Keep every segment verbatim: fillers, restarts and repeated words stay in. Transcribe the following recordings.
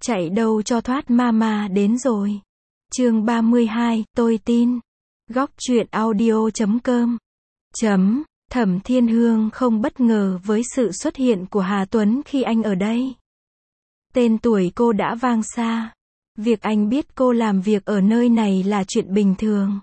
Chạy đâu cho thoát mama đến rồi. Chương ba mươi hai, tôi tin. Góc truyện audio chấm com. Chấm, Thẩm Thiên Hương không bất ngờ với sự xuất hiện của Hà Tuấn khi anh ở đây. Tên tuổi cô đã vang xa. Việc anh biết cô làm việc ở nơi này là chuyện bình thường.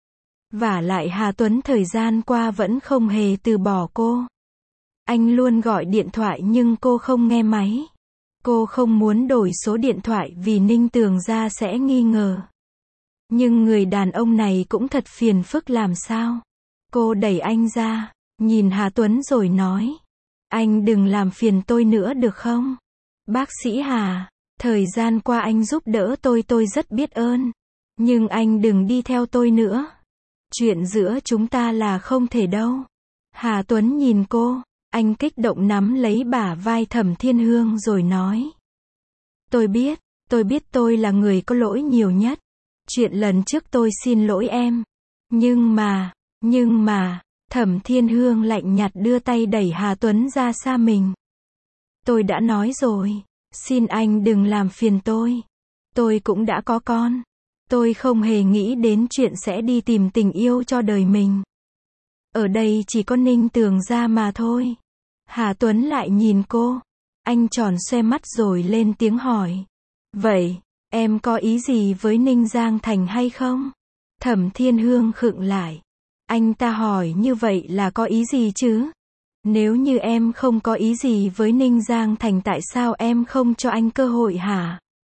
Vả lại Hà Tuấn thời gian qua vẫn không hề từ bỏ cô. Anh luôn gọi điện thoại nhưng cô không nghe máy. Cô không muốn đổi số điện thoại vì Ninh Tường Gia sẽ nghi ngờ. Nhưng người đàn ông này cũng thật phiền phức làm sao. Cô đẩy anh ra, nhìn Hà Tuấn rồi nói. Anh đừng làm phiền tôi nữa được không? Bác sĩ Hà, thời gian qua anh giúp đỡ tôi tôi rất biết ơn. Nhưng anh đừng đi theo tôi nữa. Chuyện giữa chúng ta là không thể đâu. Hà Tuấn nhìn cô, anh kích động nắm lấy bả vai Thẩm Thiên Hương rồi nói. Tôi biết, tôi biết tôi là người có lỗi nhiều nhất. Chuyện lần trước tôi xin lỗi em. Nhưng mà, nhưng mà, Thẩm Thiên Hương lạnh nhạt đưa tay đẩy Hà Tuấn ra xa mình. Tôi đã nói rồi, xin anh đừng làm phiền tôi. Tôi cũng đã có con. Tôi không hề nghĩ đến chuyện sẽ đi tìm tình yêu cho đời mình. Ở đây chỉ có Ninh Tường Gia mà thôi. Hà Tuấn lại nhìn cô. Anh tròn xoe mắt rồi lên tiếng hỏi. Vậy, em có ý gì với Ninh Giang Thành hay không? Thẩm Thiên Hương khựng lại. Anh ta hỏi như vậy là có ý gì chứ? Nếu như em không có ý gì với Ninh Giang Thành tại sao em không cho anh cơ hội hả?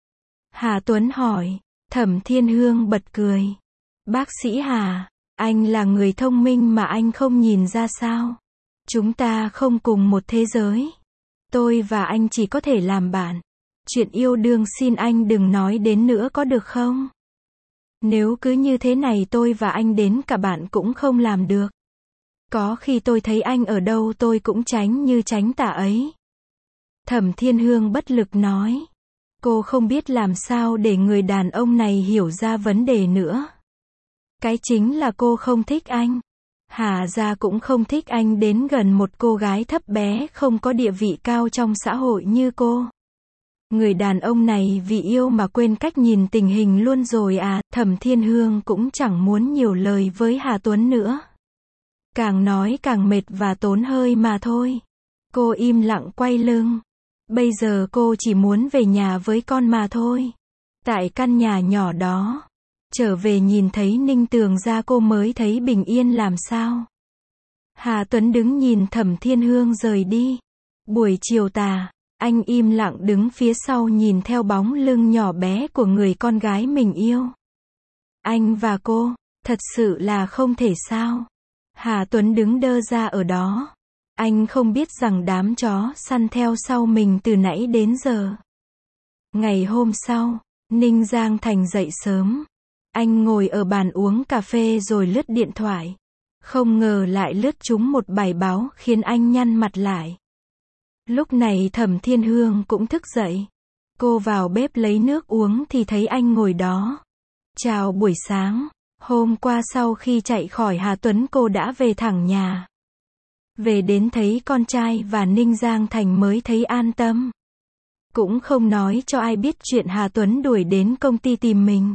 Hà Tuấn hỏi. Thẩm Thiên Hương bật cười. Bác sĩ Hà, anh là người thông minh mà anh không nhìn ra sao? Chúng ta không cùng một thế giới. Tôi và anh chỉ có thể làm bạn. Chuyện yêu đương xin anh đừng nói đến nữa có được không? Nếu cứ như thế này tôi và anh đến cả bạn cũng không làm được. Có khi tôi thấy anh ở đâu tôi cũng tránh như tránh tà ấy. Thẩm Thiên Hương bất lực nói. Cô không biết làm sao để người đàn ông này hiểu ra vấn đề nữa. Cái chính là cô không thích anh. Hà gia cũng không thích anh đến gần một cô gái thấp bé không có địa vị cao trong xã hội như cô. Người đàn ông này vì yêu mà quên cách nhìn tình hình luôn rồi à. Thẩm Thiên Hương cũng chẳng muốn nhiều lời với Hà Tuấn nữa. Càng nói càng mệt và tốn hơi mà thôi. Cô im lặng quay lưng. Bây giờ cô chỉ muốn về nhà với con mà thôi. Tại căn nhà nhỏ đó. Trở về nhìn thấy Ninh Tường Gia cô mới thấy bình yên làm sao. Hà Tuấn đứng nhìn Thẩm Thiên Hương rời đi. Buổi chiều tà, anh im lặng đứng phía sau nhìn theo bóng lưng nhỏ bé của người con gái mình yêu. Anh và cô, thật sự là không thể sao. Hà Tuấn đứng đơ ra ở đó. Anh không biết rằng đám chó săn theo sau mình từ nãy đến giờ. Ngày hôm sau, Ninh Giang Thành dậy sớm. Anh ngồi ở bàn uống cà phê rồi lướt điện thoại. Không ngờ lại lướt trúng một bài báo khiến anh nhăn mặt lại. Lúc này Thẩm Thiên Hương cũng thức dậy. Cô vào bếp lấy nước uống thì thấy anh ngồi đó. Chào buổi sáng. Hôm qua sau khi chạy khỏi Hà Tuấn cô đã về thẳng nhà. Về đến thấy con trai và Ninh Giang Thành mới thấy an tâm. Cũng không nói cho ai biết chuyện Hà Tuấn đuổi đến công ty tìm mình.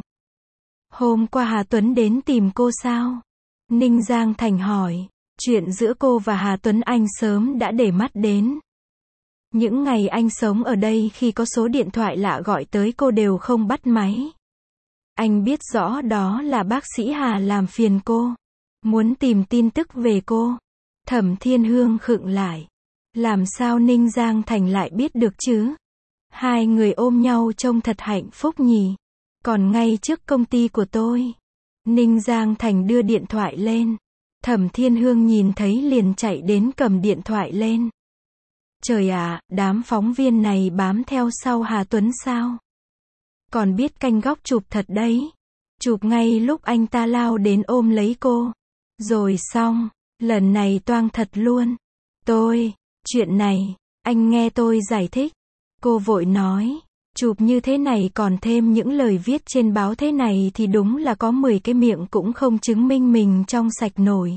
Hôm qua Hà Tuấn đến tìm cô sao? Ninh Giang Thành hỏi. Chuyện giữa cô và Hà Tuấn anh sớm đã để mắt đến. Những ngày anh sống ở đây khi có số điện thoại lạ gọi tới cô đều không bắt máy. Anh biết rõ đó là bác sĩ Hà làm phiền cô. Muốn tìm tin tức về cô. Thẩm Thiên Hương khựng lại. Làm sao Ninh Giang Thành lại biết được chứ? Hai người ôm nhau trông thật hạnh phúc nhỉ. Còn ngay trước công ty của tôi. Ninh Giang Thành đưa điện thoại lên. Thẩm Thiên Hương nhìn thấy liền chạy đến cầm điện thoại lên. Trời ạ, đám phóng viên này bám theo sau Hà Tuấn sao? Còn biết canh góc chụp thật đấy. Chụp ngay lúc anh ta lao đến ôm lấy cô. Rồi xong, lần này toang thật luôn. Tôi, chuyện này, anh nghe tôi giải thích. Cô vội nói, chụp như thế này còn thêm những lời viết trên báo thế này thì đúng là có mười cái miệng cũng không chứng minh mình trong sạch nổi.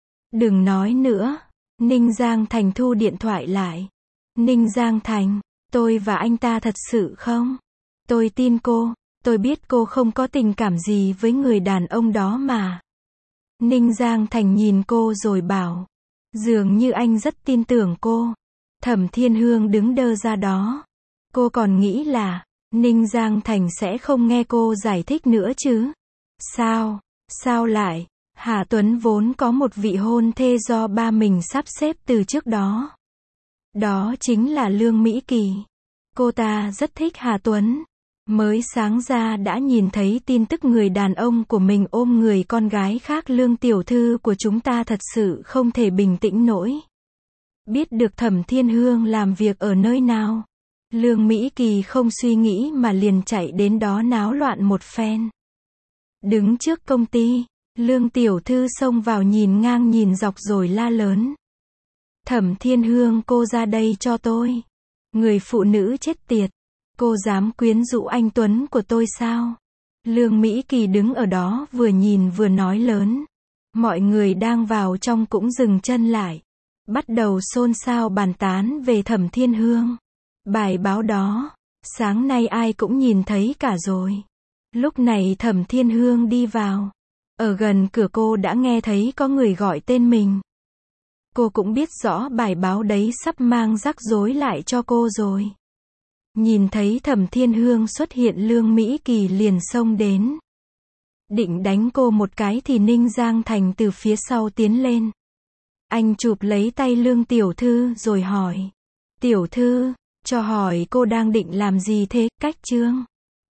Đừng nói nữa. Ninh Giang Thành thu điện thoại lại. Ninh Giang Thành, Tôi và anh ta thật sự không? Tôi tin cô, tôi biết cô không có tình cảm gì với người đàn ông đó mà. Ninh Giang Thành nhìn cô rồi bảo. Dường như anh rất tin tưởng cô. Thẩm Thiên Hương đứng đơ ra đó. Cô còn nghĩ là, Ninh Giang Thành sẽ không nghe cô giải thích nữa chứ. Sao, sao lại, Hà Tuấn vốn có một vị hôn thê do ba mình sắp xếp từ trước đó. Đó chính là Lương Mỹ Kỳ. Cô ta rất thích Hà Tuấn. Mới sáng ra đã nhìn thấy tin tức người đàn ông của mình ôm người con gái khác. Lương tiểu thư của chúng ta thật sự không thể bình tĩnh nổi. Biết được Thẩm Thiên Hương làm việc ở nơi nào, Lương Mỹ Kỳ không suy nghĩ mà liền chạy đến đó náo loạn một phen. Đứng trước công ty, Lương tiểu thư xông vào nhìn ngang nhìn dọc rồi la lớn. Thẩm Thiên Hương, cô ra đây cho tôi. Người phụ nữ chết tiệt. Cô dám quyến rũ anh Tuấn của tôi sao? Lương Mỹ Kỳ đứng ở đó vừa nhìn vừa nói lớn. Mọi người đang vào trong cũng dừng chân lại. Bắt đầu xôn xao bàn tán về Thẩm Thiên Hương. Bài báo đó, sáng nay ai cũng nhìn thấy cả rồi. Lúc này Thẩm Thiên Hương đi vào. Ở gần cửa cô đã nghe thấy có người gọi tên mình. Cô cũng biết rõ bài báo đấy sắp mang rắc rối lại cho cô rồi. Nhìn thấy Thẩm Thiên Hương xuất hiện, Lương Mỹ Kỳ liền xông đến. Định đánh cô một cái thì Ninh Giang Thành từ phía sau tiến lên. Anh chụp lấy tay Lương tiểu thư rồi hỏi. Tiểu thư, cho hỏi cô đang định làm gì thế? Cách chương.